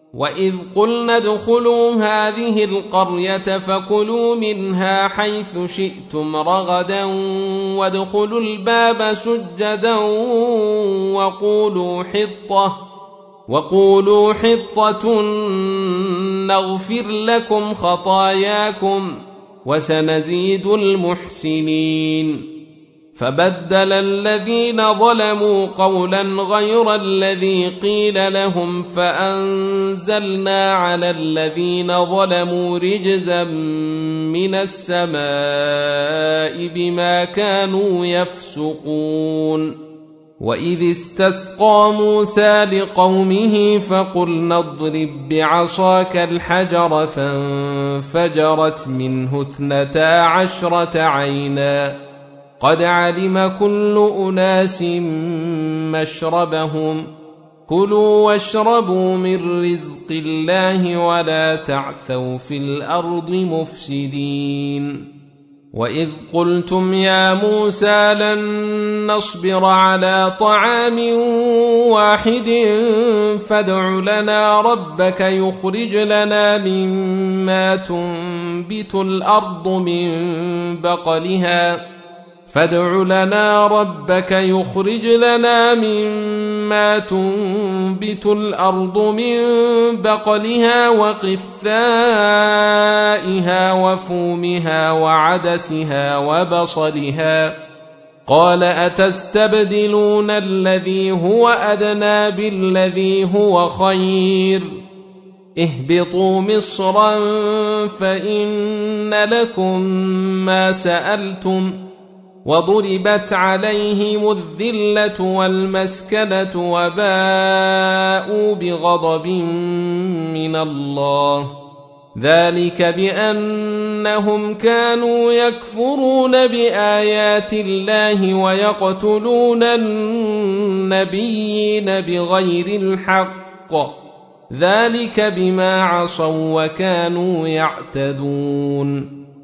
وإذ قلنا ادخلوا هذه القرية فكلوا منها حيث شئتم رغدا وادخلوا الباب سجدا وقولوا حطة نغفر لكم خطاياكم وسنزيد المحسنين. فبدل الذين ظلموا قولا غير الذي قيل لهم فأنزلنا على الذين ظلموا رجزا من السماء بما كانوا يفسقون. وإذ استسقى موسى لقومه فقلنا اضرب بعصاك الحجر فانفجرت منه 12 عينا قد علم كل أناس مشربهم كلوا واشربوا من رزق الله ولا تعثوا في الأرض مفسدين. وإذ قلتم يا موسى لن نصبر على طعام واحد فادع لنا ربك يخرج لنا مما تنبت الأرض من بقلها وقثائها وفومها وعدسها وبصلها قال أتستبدلون الذي هو أدنى بالذي هو خير اهبطوا مصرا فإن لكم ما سألتم وضربت عليهم الذلة والمسكنة وباءوا بغضب من الله ذلك بأنهم كانوا يكفرون بآيات الله ويقتلون النبيين بغير الحق ذلك بما عصوا وكانوا يعتدون.